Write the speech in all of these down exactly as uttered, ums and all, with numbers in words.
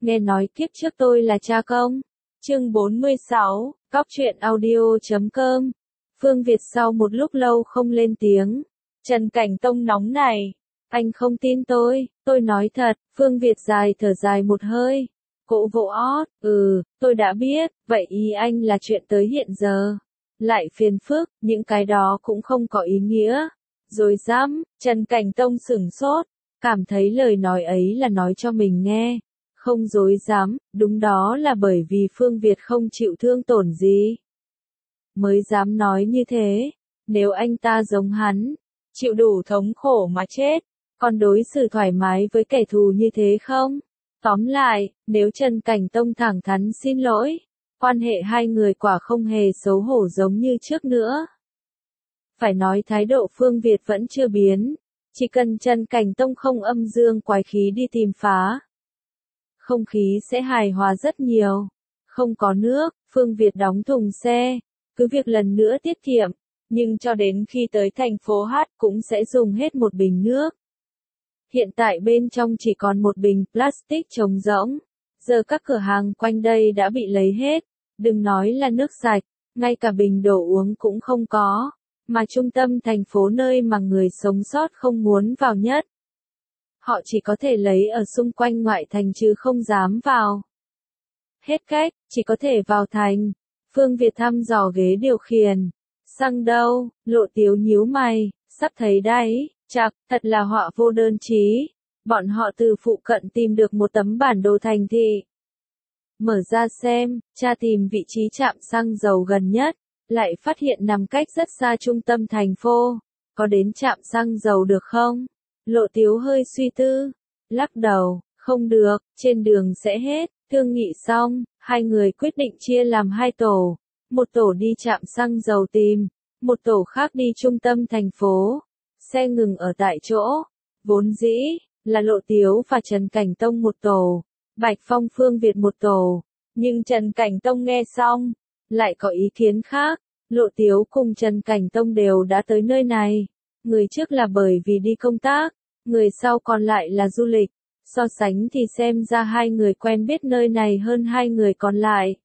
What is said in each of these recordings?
nghe nói kiếp trước tôi là cha công. Chương bốn mươi sáu, Cóc truyện audio chấm com. Phương Việt sau một lúc lâu không lên tiếng. Trần Cảnh Tông nóng này. Anh không tin tôi, tôi nói thật. Phương Việt dài thở dài một hơi. Cỗ vỗ ót, ừ, tôi đã biết, vậy ý anh là chuyện tới hiện giờ. Lại phiền phức, những cái đó cũng không có ý nghĩa. Rồi dám, Trần Cảnh Tông sửng sốt, cảm thấy lời nói ấy là nói cho mình nghe. Không dối dám, đúng đó là bởi vì Phương Việt không chịu thương tổn gì. Mới dám nói như thế, nếu anh ta giống hắn, chịu đủ thống khổ mà chết, còn đối xử thoải mái với kẻ thù như thế không? Tóm lại, nếu Trần Cảnh Tông thẳng thắn xin lỗi, quan hệ hai người quả không hề xấu hổ giống như trước nữa. Phải nói thái độ Phương Việt vẫn chưa biến, chỉ cần Trần Cảnh Tông không âm dương quái khí đi tìm phá. Không khí sẽ hài hòa rất nhiều. Không có nước, Phương Việt đóng thùng xe, cứ việc lần nữa tiết kiệm, nhưng cho đến khi tới thành phố Hát cũng sẽ dùng hết một bình nước. Hiện tại bên trong chỉ còn một bình plastic trống rỗng. Giờ các cửa hàng quanh đây đã bị lấy hết, đừng nói là nước sạch, ngay cả bình đồ uống cũng không có, mà trung tâm thành phố nơi mà người sống sót không muốn vào nhất. Họ chỉ có thể lấy ở xung quanh ngoại thành chứ không dám vào. Hết cách, chỉ có thể vào thành. Phương Việt thăm dò ghế điều khiển. Xăng đâu, Lộ Tiếu nhíu mày, sắp thấy đấy, chạc, thật là họa vô đơn chí. Bọn họ từ phụ cận tìm được một tấm bản đồ thành thị. Mở ra xem, tra tìm vị trí trạm xăng dầu gần nhất, lại phát hiện nằm cách rất xa trung tâm thành phố. Có đến trạm xăng dầu được không? Lộ Tiếu hơi suy tư, lắc đầu, không được, trên đường sẽ hết. Thương nghị xong, hai người quyết định chia làm hai tổ, một tổ đi trạm xăng dầu tìm, một tổ khác đi trung tâm thành phố. Xe ngừng ở tại chỗ, vốn dĩ là Lộ Tiếu và Trần Cảnh Tông một tổ, Bạch Phong Phương Việt một tổ, nhưng Trần Cảnh Tông nghe xong, lại có ý kiến khác. Lộ Tiếu cùng Trần Cảnh Tông đều đã tới nơi này, người trước là bởi vì đi công tác, người sau còn lại là du lịch. So sánh thì xem ra hai người quen biết nơi này hơn hai người còn lại.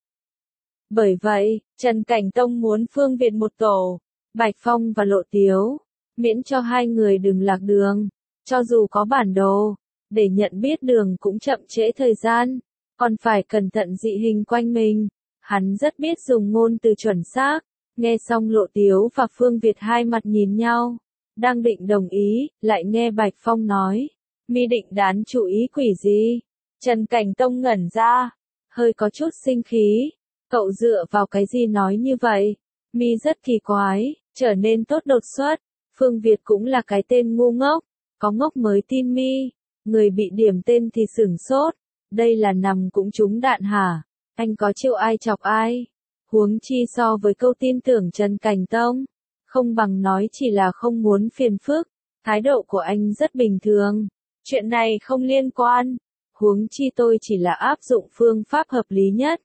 Bởi vậy, Trần Cảnh Tông muốn Phương Việt một tổ, Bạch Phong và Lộ Tiếu, miễn cho hai người đừng lạc đường. Cho dù có bản đồ, để nhận biết đường cũng chậm trễ thời gian, còn phải cẩn thận dị hình quanh mình. Hắn rất biết dùng ngôn từ chuẩn xác. Nghe xong Lộ Tiếu và Phương Việt hai mặt nhìn nhau, đang định đồng ý, lại nghe Bạch Phong nói. Mi định đán chủ ý quỷ gì? Trần Cảnh Tông ngẩn ra, hơi có chút sinh khí. Cậu dựa vào cái gì nói như vậy? Mi rất kỳ quái, trở nên tốt đột xuất. Phương Việt cũng là cái tên ngu ngốc, có ngốc mới tin Mi. Người bị điểm tên thì sửng sốt. Đây là nằm cũng trúng đạn hả? Anh có chịu ai chọc ai? Huống chi so với câu tin tưởng Trần Cảnh Tông, không bằng nói chỉ là không muốn phiền phức. Thái độ của anh rất bình thường. Chuyện này không liên quan, huống chi tôi chỉ là áp dụng phương pháp hợp lý nhất.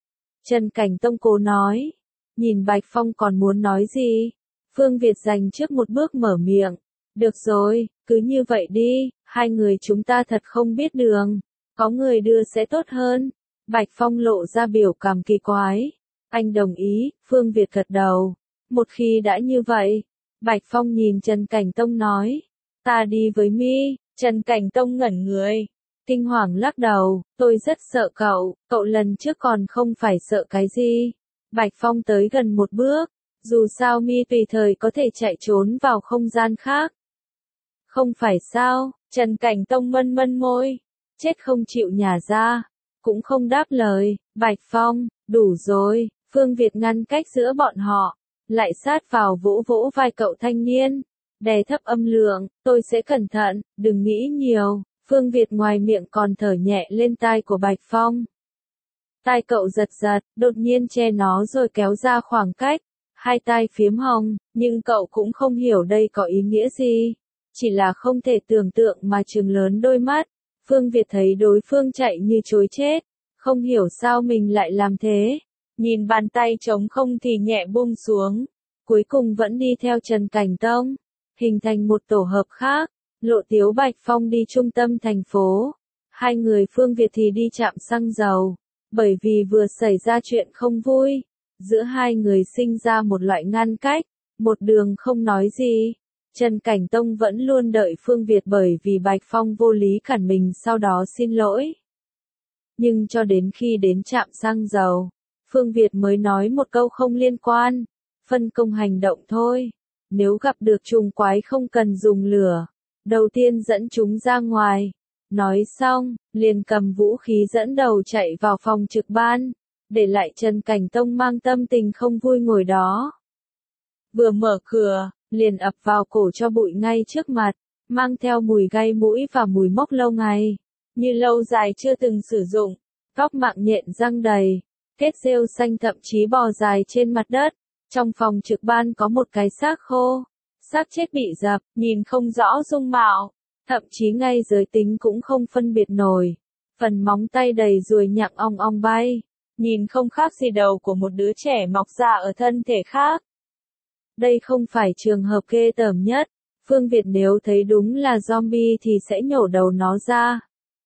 Trần Cảnh Tông cố nói, nhìn Bạch Phong còn muốn nói gì, Phương Việt dành trước một bước mở miệng, được rồi, cứ như vậy đi, hai người chúng ta thật không biết đường, có người đưa sẽ tốt hơn. Bạch Phong lộ ra biểu cảm kỳ quái, anh đồng ý, Phương Việt gật đầu, một khi đã như vậy, Bạch Phong nhìn Trần Cảnh Tông nói, ta đi với Mi. Trần Cảnh Tông ngẩn người, kinh hoàng lắc đầu, tôi rất sợ cậu, cậu lần trước còn không phải sợ cái gì. Bạch Phong tới gần một bước, dù sao Mi tùy thời có thể chạy trốn vào không gian khác. Không phải sao, Trần Cảnh Tông mân mân môi, chết không chịu nhả ra, cũng không đáp lời. Bạch Phong, đủ rồi, Phương Việt ngăn cách giữa bọn họ, lại sát vào vỗ vỗ vai cậu thanh niên. Đè thấp âm lượng, tôi sẽ cẩn thận, đừng nghĩ nhiều. Phương Việt ngoài miệng còn thở nhẹ lên tai của Bạch Phong. Tai cậu giật giật, đột nhiên che nó rồi kéo ra khoảng cách. Hai tai phiếm hồng, nhưng cậu cũng không hiểu đây có ý nghĩa gì. Chỉ là không thể tưởng tượng mà trừng lớn đôi mắt. Phương Việt thấy đối phương chạy như trối chết. Không hiểu sao mình lại làm thế. Nhìn bàn tay trống không thì nhẹ buông xuống. Cuối cùng vẫn đi theo Trần Cảnh Tông. Hình thành một tổ hợp khác, Lộ Tiếu Bạch Phong đi trung tâm thành phố. Hai người Phương Việt thì đi trạm xăng dầu, bởi vì vừa xảy ra chuyện không vui, giữa hai người sinh ra một loại ngăn cách, một đường không nói gì. Trần Cảnh Tông vẫn luôn đợi Phương Việt bởi vì Bạch Phong vô lý cản mình sau đó xin lỗi. Nhưng cho đến khi đến trạm xăng dầu, Phương Việt mới nói một câu không liên quan, phân công hành động thôi. Nếu gặp được trùng quái không cần dùng lửa, đầu tiên dẫn chúng ra ngoài. Nói xong, liền cầm vũ khí dẫn đầu chạy vào phòng trực ban, để lại Trần Cảnh Tông mang tâm tình không vui ngồi đó. Vừa mở cửa, liền ập vào cổ cho bụi ngay trước mặt, mang theo mùi gai mũi và mùi mốc lâu ngày, như lâu dài chưa từng sử dụng, góc mạng nhện răng đầy, kết rêu xanh thậm chí bò dài trên mặt đất. Trong phòng trực ban có một cái xác khô, xác chết bị dập, nhìn không rõ dung mạo, thậm chí ngay giới tính cũng không phân biệt nổi. Phần móng tay đầy ruồi nhặng ong ong bay, nhìn không khác gì đầu của một đứa trẻ mọc ra ở thân thể khác. Đây không phải trường hợp ghê tởm nhất, Phương Việt nếu thấy đúng là zombie thì sẽ nhổ đầu nó ra.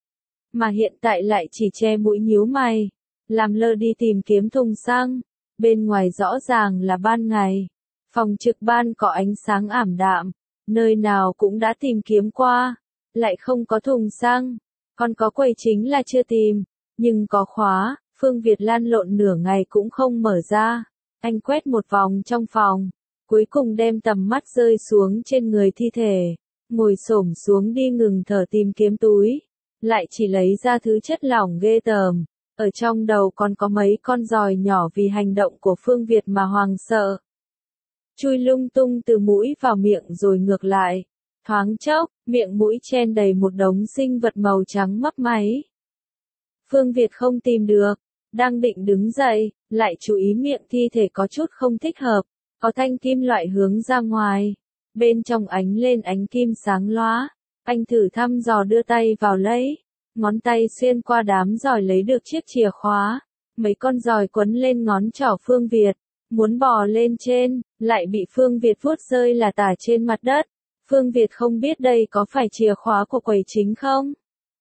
Mà hiện tại lại chỉ che mũi nhíu mày, làm lơ đi tìm kiếm thùng xăng. Bên ngoài rõ ràng là ban ngày, phòng trực ban có ánh sáng ảm đạm, nơi nào cũng đã tìm kiếm qua, lại không có thùng xăng, còn có quầy chính là chưa tìm, nhưng có khóa. Phương Việt lăn lộn nửa ngày cũng không mở ra. Anh quét một vòng trong phòng, cuối cùng đem tầm mắt rơi xuống trên người thi thể, ngồi xổm xuống đi ngừng thở tìm kiếm túi, lại chỉ lấy ra thứ chất lỏng ghê tởm. Ở trong đầu còn có mấy con giòi nhỏ vì hành động của Phương Việt mà hoàng sợ. Chui lung tung từ mũi vào miệng rồi ngược lại. Thoáng chốc, miệng mũi chen đầy một đống sinh vật màu trắng mấp máy. Phương Việt không tìm được, đang định đứng dậy, lại chú ý miệng thi thể có chút không thích hợp, có thanh kim loại hướng ra ngoài. Bên trong ánh lên ánh kim sáng lóa, anh thử thăm dò đưa tay vào lấy. Ngón tay xuyên qua đám giòi lấy được chiếc chìa khóa, mấy con giòi quấn lên ngón trỏ Phương Việt, muốn bò lên trên, lại bị Phương Việt vuốt rơi là tả trên mặt đất. Phương Việt không biết đây có phải chìa khóa của quầy chính không?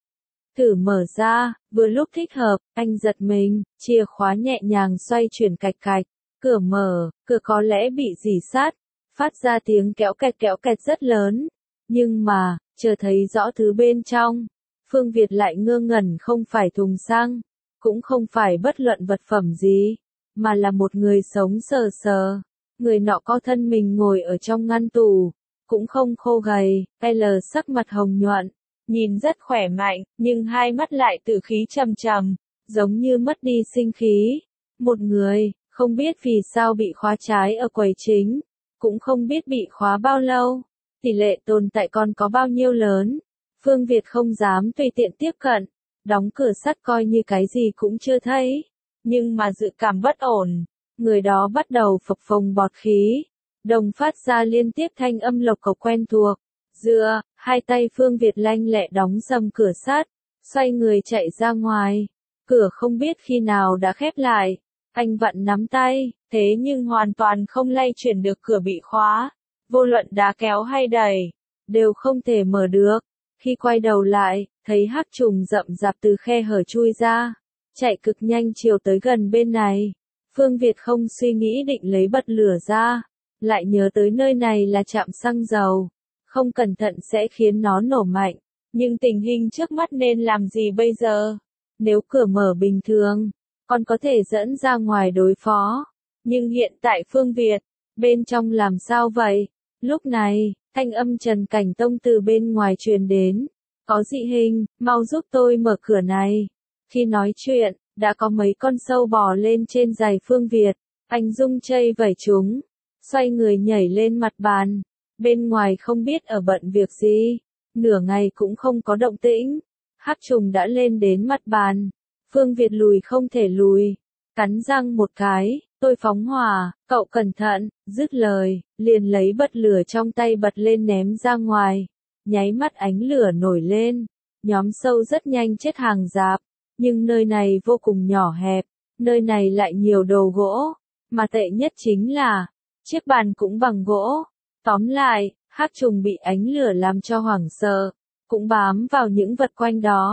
Thử mở ra, vừa lúc thích hợp, anh giật mình, chìa khóa nhẹ nhàng xoay chuyển cạch cạch, cửa mở, cửa có lẽ bị rỉ sắt, phát ra tiếng kéo kẹt kéo kẹt rất lớn, nhưng mà, chờ thấy rõ thứ bên trong. Phương Việt lại ngơ ngẩn, không phải thùng xăng, cũng không phải bất luận vật phẩm gì, mà là một người sống sờ sờ. Người nọ có thân mình ngồi ở trong ngăn tủ, cũng không khô gầy, L sắc mặt hồng nhuận, nhìn rất khỏe mạnh, nhưng hai mắt lại tử khí trầm trầm, giống như mất đi sinh khí. Một người, không biết vì sao bị khóa trái ở quầy chính, cũng không biết bị khóa bao lâu, tỷ lệ tồn tại còn có bao nhiêu lớn. Phương Việt không dám tùy tiện tiếp cận, đóng cửa sắt coi như cái gì cũng chưa thấy. Nhưng mà dự cảm bất ổn, người đó bắt đầu phập phồng bọt khí, đồng phát ra liên tiếp thanh âm lộc cộc quen thuộc. Dựa, hai tay Phương Việt lanh lẹ đóng sầm cửa sắt, xoay người chạy ra ngoài. Cửa không biết khi nào đã khép lại, anh vặn nắm tay, thế nhưng hoàn toàn không lay chuyển được cửa bị khóa. Vô luận đá kéo hay đẩy, đều không thể mở được. Khi quay đầu lại, thấy hắc trùng rậm rạp từ khe hở chui ra, chạy cực nhanh chiều tới gần bên này. Phương Việt không suy nghĩ định lấy bật lửa ra, lại nhớ tới nơi này là trạm xăng dầu, không cẩn thận sẽ khiến nó nổ mạnh. Nhưng tình hình trước mắt nên làm gì bây giờ? Nếu cửa mở bình thường, còn có thể dẫn ra ngoài đối phó. Nhưng hiện tại Phương Việt, bên trong làm sao vậy? Lúc này, thanh âm Trần Cảnh Tông từ bên ngoài truyền đến. Có dị hình, mau giúp tôi mở cửa này. Khi nói chuyện, đã có mấy con sâu bò lên trên giày Phương Việt. Anh rung chây vẩy chúng, xoay người nhảy lên mặt bàn. Bên ngoài không biết ở bận việc gì, nửa ngày cũng không có động tĩnh. Hắc trùng đã lên đến mặt bàn. Phương Việt lùi không thể lùi, cắn răng một cái, tôi phóng hỏa, cậu cẩn thận, dứt lời, liền lấy bật lửa trong tay bật lên ném ra ngoài. Nháy mắt ánh lửa nổi lên, nhóm sâu rất nhanh chết hàng rạp, nhưng nơi này vô cùng nhỏ hẹp, nơi này lại nhiều đồ gỗ, mà tệ nhất chính là, chiếc bàn cũng bằng gỗ. Tóm lại, hắc trùng bị ánh lửa làm cho hoảng sợ, cũng bám vào những vật quanh đó.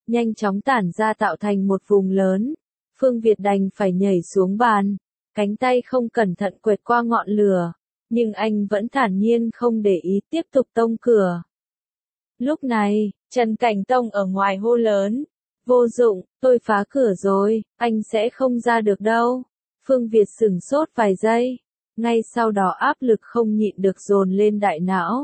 nhanh chóng tản ra tạo thành một vùng lớn. Phương Việt đành phải nhảy xuống bàn, cánh tay không cẩn thận quẹt qua ngọn lửa, nhưng anh vẫn thản nhiên không để ý tiếp tục tông cửa. Lúc này, Trần Cảnh Tông ở ngoài hô lớn, vô dụng, tôi phá cửa rồi, anh sẽ không ra được đâu. Phương Việt sửng sốt vài giây, ngay sau đó áp lực không nhịn được dồn lên đại não.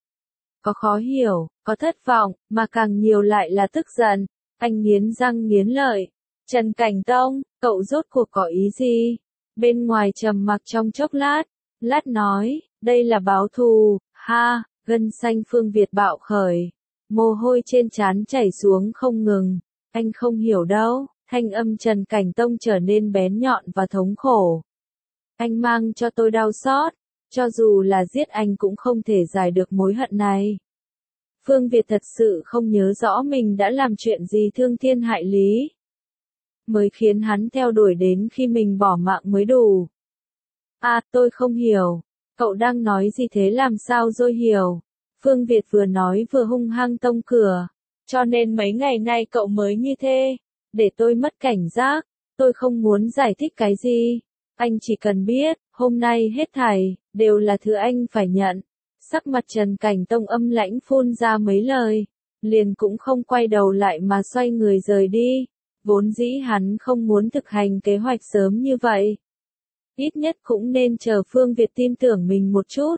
Có khó hiểu, có thất vọng, mà càng nhiều lại là tức giận. Anh nghiến răng nghiến lợi. Trần Cảnh Tông, cậu rốt cuộc có ý gì? Bên ngoài trầm mặc trong chốc lát, lát nói, đây là báo thù, ha, gân xanh Phương Việt bạo khởi. Mồ hôi trên trán chảy xuống không ngừng. Anh không hiểu đâu, thanh âm Trần Cảnh Tông trở nên bén nhọn và thống khổ. Anh mang cho tôi đau xót, cho dù là giết anh cũng không thể giải được mối hận này. Phương Việt thật sự không nhớ rõ mình đã làm chuyện gì thương thiên hại lý, mới khiến hắn theo đuổi đến khi mình bỏ mạng mới đủ. À, tôi không hiểu, cậu đang nói gì thế, làm sao tôi hiểu? Phương Việt vừa nói vừa hung hăng tông cửa. Cho nên mấy ngày nay cậu mới như thế, để tôi mất cảnh giác, tôi không muốn giải thích cái gì. Anh chỉ cần biết, hôm nay hết thảy, đều là thứ anh phải nhận. Sắc mặt Trần Cảnh Tông âm lãnh phun ra mấy lời, liền cũng không quay đầu lại mà xoay người rời đi. Vốn dĩ hắn không muốn thực hành kế hoạch sớm như vậy. Ít nhất cũng nên chờ Phương Việt tin tưởng mình một chút.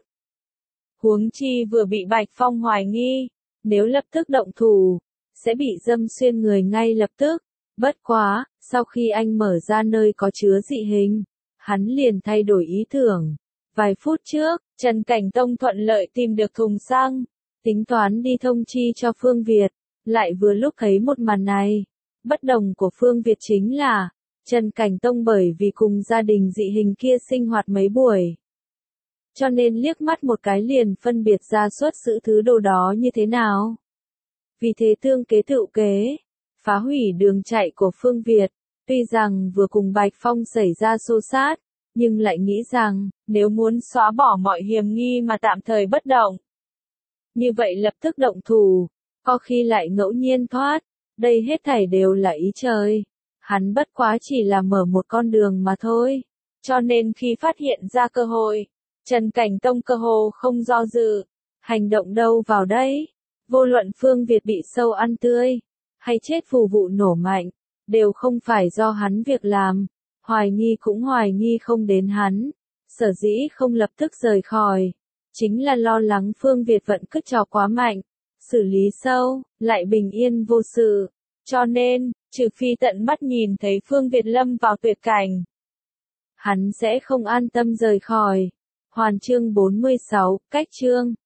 Huống chi vừa bị Bạch Phong hoài nghi, nếu lập tức động thủ, sẽ bị dâm xuyên người ngay lập tức. Bất quá, sau khi anh mở ra nơi có chứa dị hình, hắn liền thay đổi ý tưởng. Vài phút trước, Trần Cảnh Tông thuận lợi tìm được thùng xăng, tính toán đi thông chi cho Phương Việt, lại vừa lúc thấy một màn này. Bất đồng của Phương Việt chính là, Trần Cảnh Tông bởi vì cùng gia đình dị hình kia sinh hoạt mấy buổi, cho nên liếc mắt một cái liền phân biệt ra xuất xứ thứ đồ đó như thế nào. Vì thế tương kế tựu kế, phá hủy đường chạy của Phương Việt, tuy rằng vừa cùng Bạch Phong xảy ra xô xát, nhưng lại nghĩ rằng, nếu muốn xóa bỏ mọi hiểm nghi mà tạm thời bất động, như vậy lập tức động thủ, có khi lại ngẫu nhiên thoát, đây hết thảy đều là ý trời. Hắn bất quá chỉ là mở một con đường mà thôi, cho nên khi phát hiện ra cơ hội, Trần Cảnh Tông cơ hồ không do dự, hành động đâu vào đấy. Vô luận Phương Việt bị sâu ăn tươi, hay chết phù vụ nổ mạnh, đều không phải do hắn việc làm. Hoài nghi cũng hoài nghi không đến hắn, sở dĩ không lập tức rời khỏi, chính là lo lắng Phương Việt vận cứt trò quá mạnh, xử lý sâu, lại bình yên vô sự. Cho nên, trừ phi tận mắt nhìn thấy Phương Việt lâm vào tuyệt cảnh, hắn sẽ không an tâm rời khỏi. Hoàn chương bốn mươi sáu, cách chương.